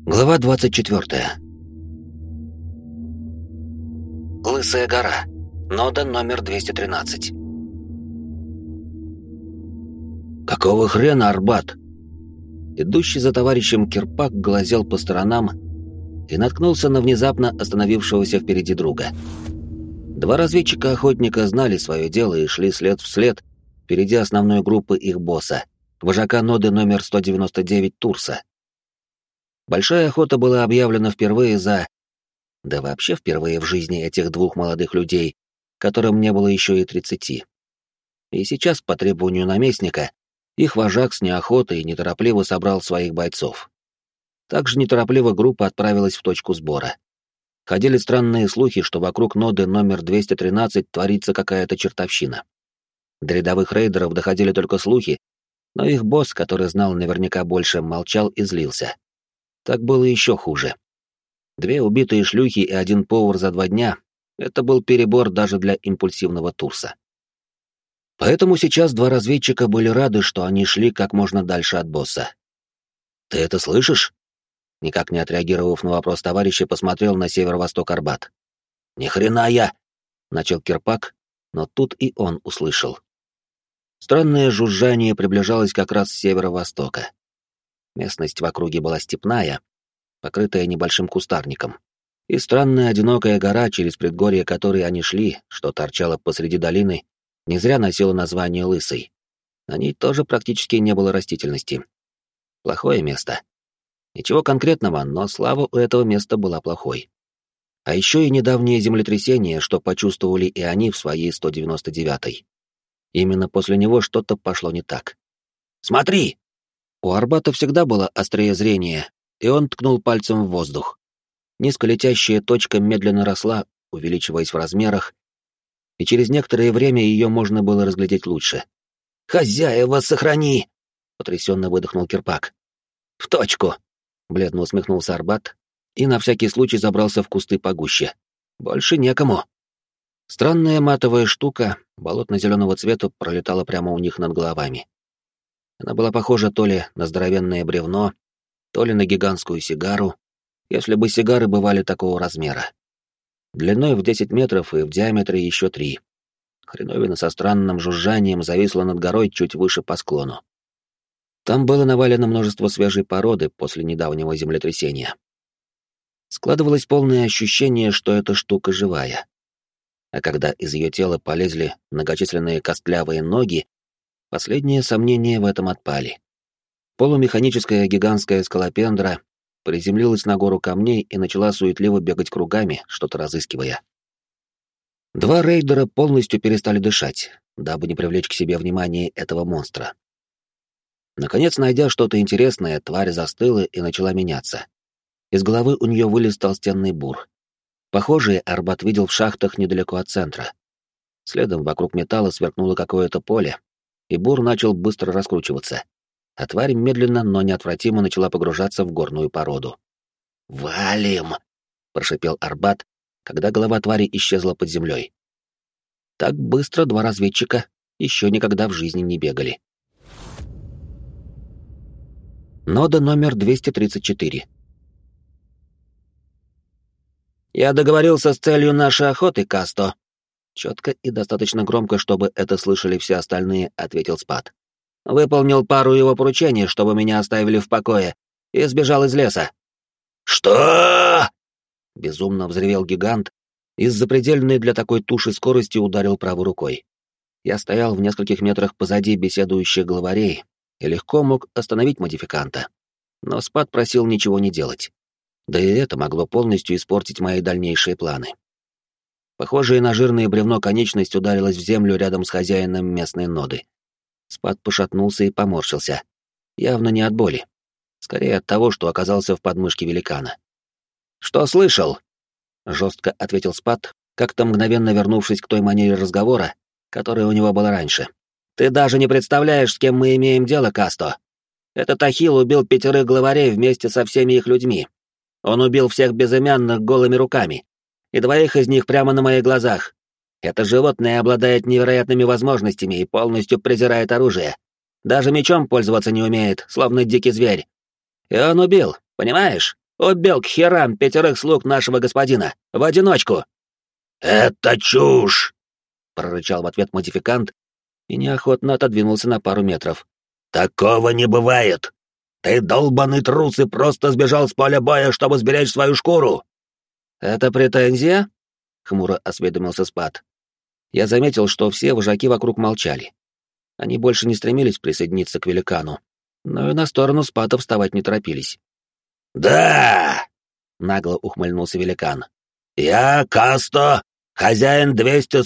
Глава 24. Лысая гора. Нода номер 213. Какого хрена, Арбат? Идущий за товарищем Кирпак глазел по сторонам и наткнулся на внезапно остановившегося впереди друга. Два разведчика-охотника знали свое дело и шли след в след впереди основной группы их босса, вожака ноды номер 199 Турса. Большая охота была объявлена впервые да вообще впервые в жизни этих двух молодых людей, которым не было еще и 30. И сейчас, по требованию наместника, их вожак с неохотой неторопливо собрал своих бойцов. Также неторопливо группа отправилась в точку сбора. Ходили странные слухи, что вокруг ноды номер 213 творится какая-то чертовщина. До рядовых рейдеров доходили только слухи, но их босс, который знал наверняка больше, молчал и злился. Так было еще хуже. 2 убитые шлюхи и 1 повар за 2 дня — это был перебор даже для импульсивного Турса. Поэтому сейчас 2 разведчика были рады, что они шли как можно дальше от босса. «Ты это слышишь?» Никак не отреагировав на вопрос товарища, посмотрел на северо-восток Арбат. «Ни хрена я!» — начал Кирпак, но тут и он услышал. Странное жужжание приближалось как раз с северо-востока. Местность в округе была степная, покрытая небольшим кустарником. И странная одинокая гора, через предгорье которой они шли, что торчала посреди долины, не зря носила название Лысой. На ней тоже практически не было растительности. Плохое место. Ничего конкретного, но слава у этого места была плохой. А еще и недавнее землетрясение, что почувствовали и они в своей 199-й. Именно после него что-то пошло не так. «Смотри!» У Арбата всегда было острое зрение, и он ткнул пальцем в воздух. Низколетящая точка медленно росла, увеличиваясь в размерах, и через некоторое время ее можно было разглядеть лучше. «Хозяева, сохрани!» — потрясенно выдохнул Кирпак. «В точку!» — бледно усмехнулся Арбат и на всякий случай забрался в кусты погуще. «Больше некому!» Странная матовая штука болотно-зеленого цвета пролетала прямо у них над головами. Она была похожа то ли на здоровенное бревно, то ли на гигантскую сигару, если бы сигары бывали такого размера. Длиной в 10 метров и в диаметре еще 3. Хреновина со странным жужжанием зависла над горой чуть выше по склону. Там было навалено множество свежей породы после недавнего землетрясения. Складывалось полное ощущение, что эта штука живая. А когда из ее тела полезли многочисленные костлявые ноги, последние сомнения в этом отпали. Полумеханическая гигантская скалопендра приземлилась на гору камней и начала суетливо бегать кругами, что-то разыскивая. 2 рейдера полностью перестали дышать, дабы не привлечь к себе внимание этого монстра. Наконец, найдя что-то интересное, тварь застыла и начала меняться. Из головы у нее вылез толстенный бур. Похожие Арбат видел в шахтах недалеко от центра. Следом вокруг металла сверкнуло какое-то поле, и бур начал быстро раскручиваться. А тварь медленно, но неотвратимо начала погружаться в горную породу. «Валим!» — прошипел Арбат, когда голова твари исчезла под землей. Так быстро 2 разведчика еще никогда в жизни не бегали. Нода номер 234. «Я договорился с целью нашей охоты, Касто», — четко и достаточно громко, чтобы это слышали все остальные, ответил Спад. «Выполнил пару его поручений, чтобы меня оставили в покое, и сбежал из леса». «Что?» — безумно взревел гигант и с запредельной для такой туши скорости ударил правой рукой. Я стоял в нескольких метрах позади беседующих главарей и легко мог остановить модификанта. Но Спад просил ничего не делать. Да и это могло полностью испортить мои дальнейшие планы. Похожая на жирное бревно конечность ударилась в землю рядом с хозяином местной ноды. Спад пошатнулся и поморщился. Явно не от боли. Скорее от того, что оказался в подмышке великана. «Что слышал?» — жестко ответил Спад, как-то мгновенно вернувшись к той манере разговора, которая у него была раньше. «Ты даже не представляешь, с кем мы имеем дело, Касто. Этот Ахилл убил 5 главарей вместе со всеми их людьми. Он убил всех безымянных голыми руками, и 2 из них прямо на моих глазах. Это животное обладает невероятными возможностями и полностью презирает оружие. Даже мечом пользоваться не умеет, словно дикий зверь. И он убил, понимаешь? Убил к херам 5 слуг нашего господина! В одиночку!» «Это чушь!» — прорычал в ответ модификант и неохотно отодвинулся на пару метров. «Такого не бывает! Ты долбаный трус и просто сбежал с поля боя, чтобы сберечь свою шкуру!» «Это претензия?» — хмуро осведомился Спад. Я заметил, что все вожаки вокруг молчали. Они больше не стремились присоединиться к великану, но и на сторону Спада вставать не торопились. «Да!» — нагло ухмыльнулся великан. «Я, Касто, хозяин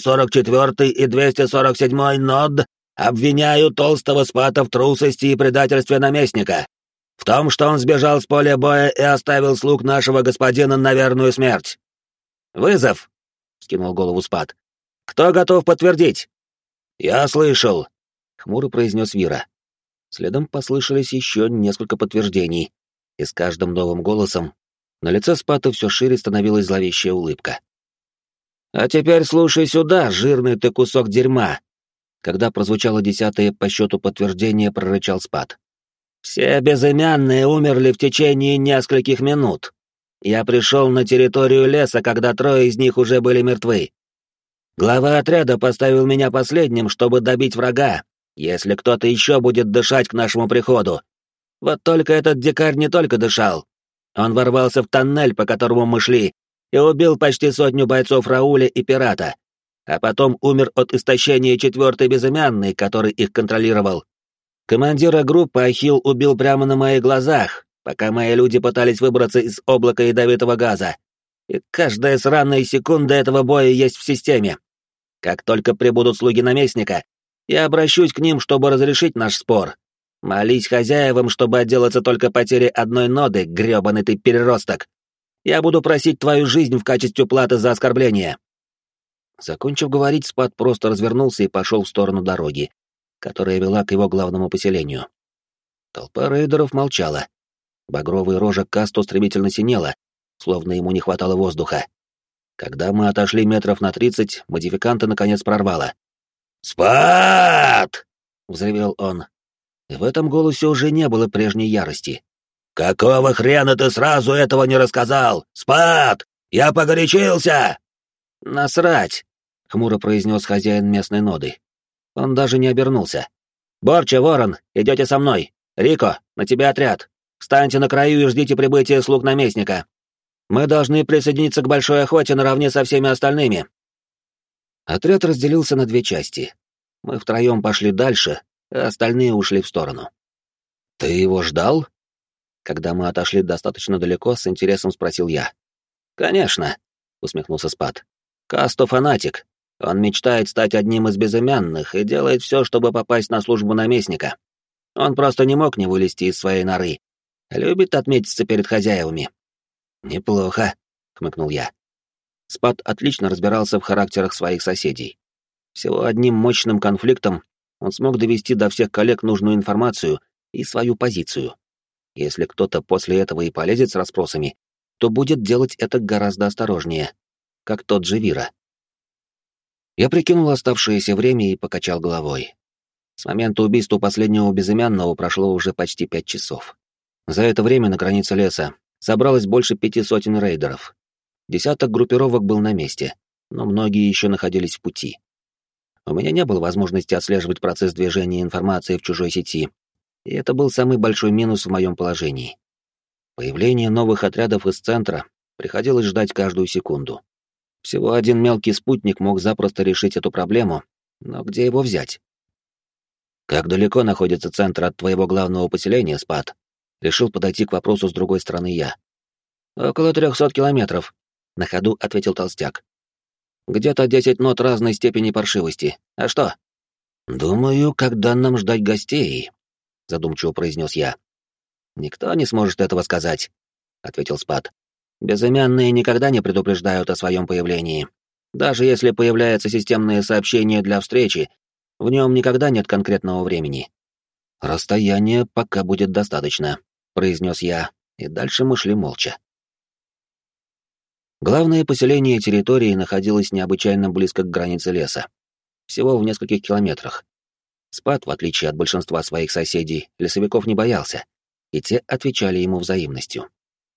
244 и 247 нод, обвиняю толстого Спата в трусости и предательстве наместника, в том, что он сбежал с поля боя и оставил слуг нашего господина на верную смерть». «Вызов!» — скинул голову Спад. «Кто готов подтвердить?» «Я слышал», — хмуро произнес Вира. Следом послышались еще несколько подтверждений, и с каждым новым голосом на лице Спата все шире становилась зловещая улыбка. «А теперь слушай сюда, жирный ты кусок дерьма!» Когда прозвучало 10-е по счету подтверждение, прорычал Спат. «Все безымянные умерли в течение нескольких минут. Я пришел на территорию леса, когда 3 из них уже были мертвы. Глава отряда поставил меня последним, чтобы добить врага, если кто-то еще будет дышать к нашему приходу. Вот только этот дикарь не только дышал. Он ворвался в тоннель, по которому мы шли, и убил почти 100 бойцов Рауля и Пирата, а потом умер от истощения 4-й безымянный, который их контролировал. Командира группы Ахилл убил прямо на моих глазах, пока мои люди пытались выбраться из облака ядовитого газа. И каждая сраная секунда этого боя есть в системе. Как только прибудут слуги наместника, я обращусь к ним, чтобы разрешить наш спор. Молись хозяевам, чтобы отделаться только потерей 1 ноды, грёбаный ты переросток. Я буду просить твою жизнь в качестве платы за оскорбление». Закончив говорить, Спад просто развернулся и пошел в сторону дороги, которая вела к его главному поселению. Толпа рейдеров молчала. Багровая рожа Касту стремительно синела, словно ему не хватало воздуха. Когда мы отошли метров на 30, модификанта наконец прорвало. «Спад!» — взревел он. И в этом голосе уже не было прежней ярости. «Какого хрена ты сразу этого не рассказал? Спад! Я погорячился!» «Насрать!» — хмуро произнес хозяин местной ноды. Он даже не обернулся. «Борча, Ворон, идете со мной. Рико, на тебя отряд. Встаньте на краю и ждите прибытия слуг наместника. Мы должны присоединиться к большой охоте наравне со всеми остальными». Отряд разделился на 2 части. Мы втроем пошли дальше, а остальные ушли в сторону. «Ты его ждал?» Когда мы отошли достаточно далеко, с интересом спросил я. «Конечно», — усмехнулся Спад. «Касто фанатик. Он мечтает стать одним из безымянных и делает все, чтобы попасть на службу наместника. Он просто не мог не вылезти из своей норы. Любит отметиться перед хозяевами». «Неплохо», — хмыкнул я. Спад отлично разбирался в характерах своих соседей. Всего одним мощным конфликтом он смог довести до всех коллег нужную информацию и свою позицию. Если кто-то после этого и полезет с расспросами, то будет делать это гораздо осторожнее, как тот же Вира. Я прикинул оставшееся время и покачал головой. С момента убийства последнего безымянного прошло уже почти 5 часов. За это время на границе леса собралось больше 500 рейдеров. Десяток группировок был на месте, но многие еще находились в пути. У меня не было возможности отслеживать процесс движения информации в чужой сети, и это был самый большой минус в моем положении. Появление новых отрядов из центра приходилось ждать каждую секунду. Всего один мелкий спутник мог запросто решить эту проблему, но где его взять? «Как далеко находится центр от твоего главного поселения, Спад?» Решил подойти к вопросу с другой стороны я. «Около 300 километров», — на ходу ответил толстяк. «Где-то 10 нот разной степени паршивости. А что?» «Думаю, когда нам ждать гостей», — задумчиво произнес я. «Никто не сможет этого сказать», — ответил Спад. «Безымянные никогда не предупреждают о своем появлении. Даже если появляется системное сообщение для встречи, в нем никогда нет конкретного времени». «Расстояние пока будет достаточно», — произнес я, и дальше мы шли молча. Главное поселение территории находилось необычайно близко к границе леса, всего в нескольких километрах. Спад, в отличие от большинства своих соседей, лесовиков не боялся, и те отвечали ему взаимностью.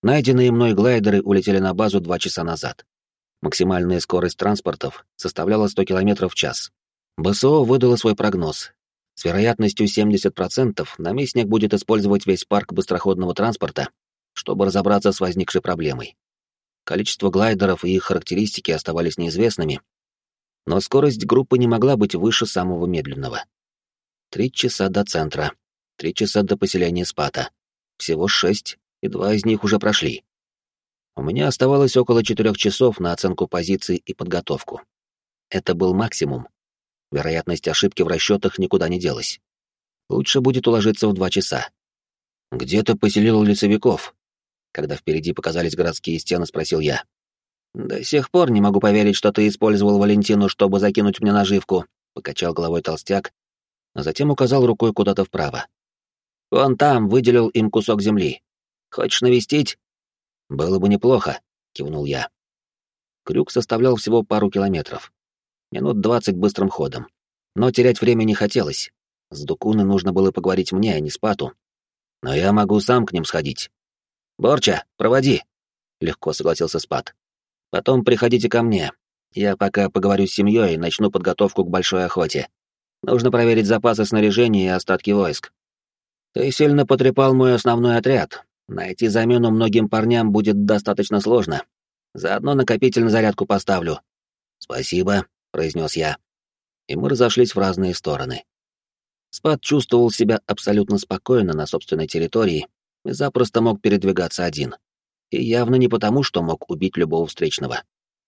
Найденные мной глайдеры улетели на базу 2 часа назад. Максимальная скорость транспортов составляла 100 км в час. БСО выдало свой прогноз. С вероятностью 70% наместник будет использовать весь парк быстроходного транспорта, чтобы разобраться с возникшей проблемой. Количество глайдеров и их характеристики оставались неизвестными, но скорость группы не могла быть выше самого медленного. 3 часа до центра, 3 часа до поселения Спата. Всего 6, и 2 из них уже прошли. У меня оставалось около 4 часов на оценку позиций и подготовку. Это был максимум. Вероятность ошибки в расчетах никуда не делась. Лучше будет уложиться в 2 часа. «Где ты поселил лесовиков?» Когда впереди показались городские стены, спросил я. «До сих пор не могу поверить, что ты использовал Валентину, чтобы закинуть мне наживку», — покачал головой толстяк, а затем указал рукой куда-то вправо. «Вон там выделил им кусок земли. Хочешь навестить?» «Было бы неплохо», — кивнул я. Крюк составлял всего пару километров. Минут 20 быстрым ходом. Но терять время не хотелось. С Дукуной нужно было поговорить мне, а не Спату. Но я могу сам к ним сходить. «Борча, проводи!» — легко согласился Спат. «Потом приходите ко мне. Я пока поговорю с семьей и начну подготовку к большой охоте. Нужно проверить запасы снаряжения и остатки войск. Ты сильно потрепал мой основной отряд. Найти замену многим парням будет достаточно сложно. Заодно накопитель на зарядку поставлю». «Спасибо», — произнес я. И мы разошлись в разные стороны. Спат чувствовал себя абсолютно спокойно на собственной территории и запросто мог передвигаться один. И явно не потому, что мог убить любого встречного.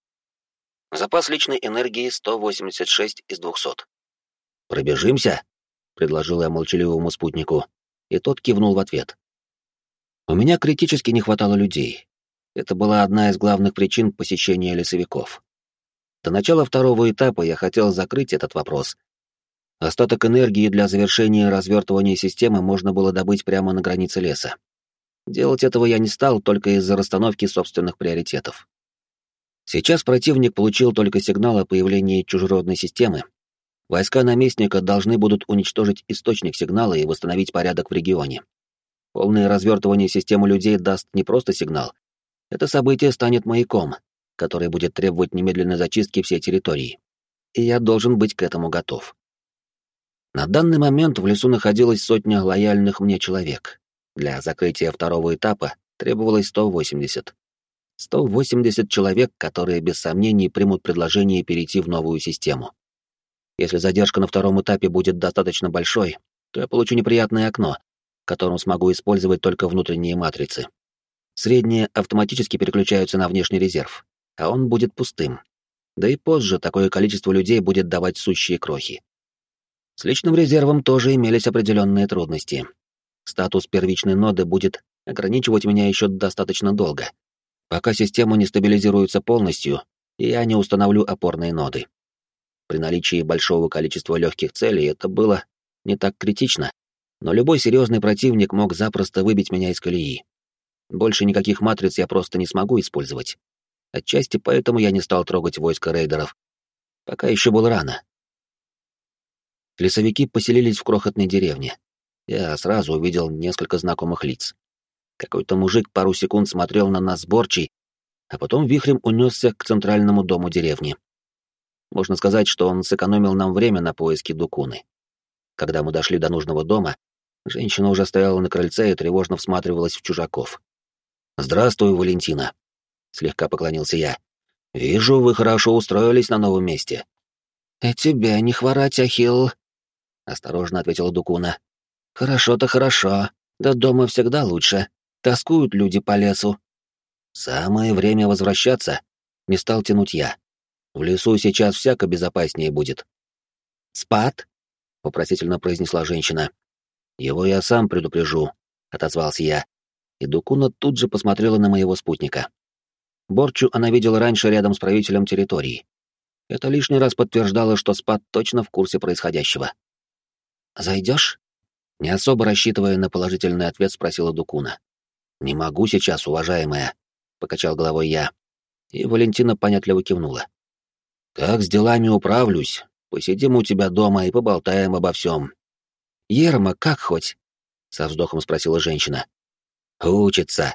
Запас личной энергии 186 из 200. «Пробежимся?» — предложил я молчаливому спутнику, и тот кивнул в ответ. У меня критически не хватало людей. Это была одна из главных причин посещения лесовиков. До начала второго этапа я хотел закрыть этот вопрос. Остаток энергии для завершения развертывания системы можно было добыть прямо на границе леса. Делать этого я не стал только из-за расстановки собственных приоритетов. Сейчас противник получил только сигнал о появлении чужеродной системы. Войска наместника должны будут уничтожить источник сигнала и восстановить порядок в регионе. Полное развертывание системы людей даст не просто сигнал. Это событие станет маяком, который будет требовать немедленной зачистки всей территории. И я должен быть к этому готов. На данный момент в лесу находилась сотня лояльных мне человек. Для закрытия второго этапа требовалось 180. 180 человек, которые без сомнений примут предложение перейти в новую систему. Если задержка на втором этапе будет достаточно большой, то я получу неприятное окно, в котором смогу использовать только внутренние матрицы. Средние автоматически переключаются на внешний резерв, а он будет пустым. Да и позже такое количество людей будет давать сущие крохи. С личным резервом тоже имелись определенные трудности. Статус первичной ноды будет ограничивать меня еще достаточно долго, пока система не стабилизируется полностью, и я не установлю опорные ноды. При наличии большого количества легких целей это было не так критично, но любой серьезный противник мог запросто выбить меня из колеи. Больше никаких матриц я просто не смогу использовать. Отчасти поэтому я не стал трогать войско рейдеров. Пока еще было рано. Лесовики поселились в крохотной деревне. Я сразу увидел несколько знакомых лиц. Какой-то мужик пару секунд смотрел на нас с Борчей, а потом вихрем унесся к центральному дому деревни. Можно сказать, что он сэкономил нам время на поиски Дукуны. Когда мы дошли до нужного дома, женщина уже стояла на крыльце и тревожно всматривалась в чужаков. «Здравствуй, Валентина», — слегка поклонился я. «Вижу, вы хорошо устроились на новом месте». «И тебе не хворать, Ахилл», — осторожно ответила Дукуна. «Хорошо-то хорошо, да дома всегда лучше. Тоскуют люди по лесу». «Самое время возвращаться», — не стал тянуть я. «В лесу сейчас всяко безопаснее будет». «Спат?» — вопросительно произнесла женщина. «Его я сам предупрежу», — отозвался я, и Дукуна тут же посмотрела на моего спутника. Борчу она видела раньше рядом с правителем территории. Это лишний раз подтверждало, что Спат точно в курсе происходящего. «Зайдешь?» Не особо рассчитывая на положительный ответ, спросила Дукуна. «Не могу сейчас, уважаемая», — покачал головой я, и Валентина понятливо кивнула. «Как с делами управлюсь, посидим у тебя дома и поболтаем обо всем». «Ерма, как хоть?» — со вздохом спросила женщина. «Учится»,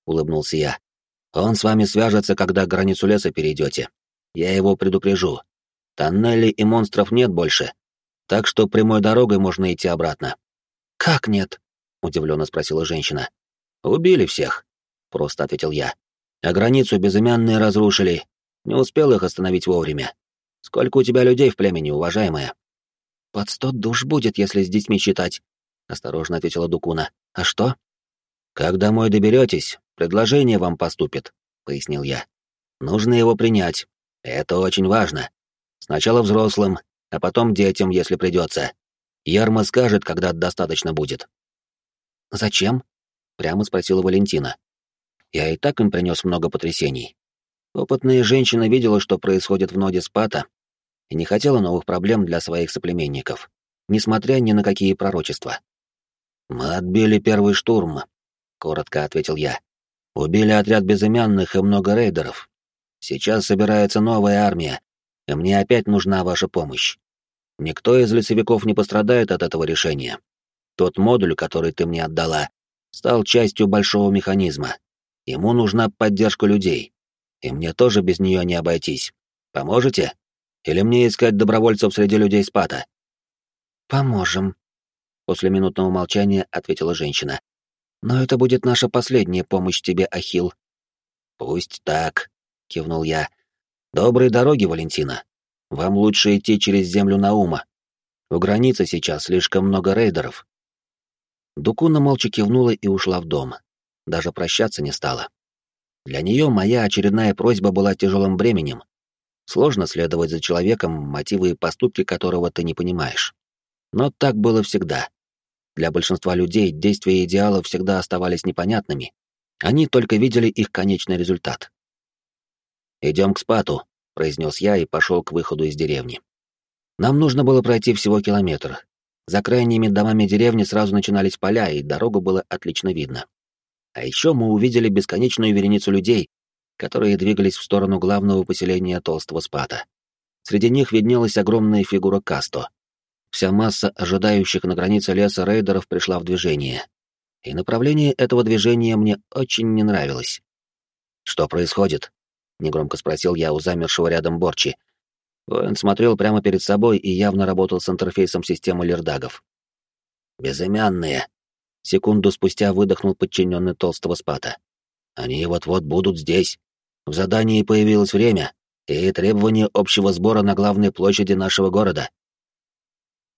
— улыбнулся я. «Он с вами свяжется, когда границу леса перейдете. Я его предупрежу. Тоннелей и монстров нет больше, так что прямой дорогой можно идти обратно». «Как нет?» — удивленно спросила женщина. «Убили всех», — просто ответил я. «А границу безымянные разрушили. Не успел их остановить вовремя. Сколько у тебя людей в племени, уважаемая?» «Под 100 душ будет, если с детьми считать», — осторожно ответила Дукуна. «А что?» «Как домой доберетесь, предложение вам поступит», — пояснил я. «Нужно его принять. Это очень важно. Сначала взрослым, а потом детям, если придется. Ярма скажет, когда достаточно будет». «Зачем?» — прямо спросила Валентина. «Я и так им принес много потрясений. Опытная женщина видела, что происходит в ноде Спата, и не хотела новых проблем для своих соплеменников, несмотря ни на какие пророчества. «Мы отбили первый штурм», — коротко ответил я. «Убили отряд безымянных и много рейдеров. Сейчас собирается новая армия, и мне опять нужна ваша помощь. Никто из лесовиков не пострадает от этого решения. Тот модуль, который ты мне отдала, стал частью большого механизма. Ему нужна поддержка людей, и мне тоже без нее не обойтись. Поможете? Или мне искать добровольцев среди людей Спата?» «Поможем», — после минутного молчания ответила женщина. «Но это будет наша последняя помощь тебе, Ахилл». «Пусть так», — кивнул я. «Доброй дороги, Валентина. Вам лучше идти через землю Наума. У границы сейчас слишком много рейдеров». Дукуна молча кивнула и ушла в дом. Даже прощаться не стала. Для нее моя очередная просьба была тяжелым бременем. Сложно следовать за человеком, мотивы и поступки которого ты не понимаешь. Но так было всегда. Для большинства людей действия идеалов всегда оставались непонятными. Они только видели их конечный результат. «Идем к Спату», — произнес я и пошел к выходу из деревни. Нам нужно было пройти всего километр. За крайними домами деревни сразу начинались поля, и дорогу было отлично видно. А еще мы увидели бесконечную вереницу людей, которые двигались в сторону главного поселения Толстого Спата. Среди них виднелась огромная фигура Касто. Вся масса ожидающих на границе леса рейдеров пришла в движение. И направление этого движения мне очень не нравилось. «Что происходит?» — негромко спросил я у замершего рядом Борчи. Воин смотрел прямо перед собой и явно работал с интерфейсом системы лердагов. «Безымянные!» — секунду спустя выдохнул подчиненный Толстого Спата. «Они вот-вот будут здесь. В задании появилось время и требование общего сбора на главной площади нашего города.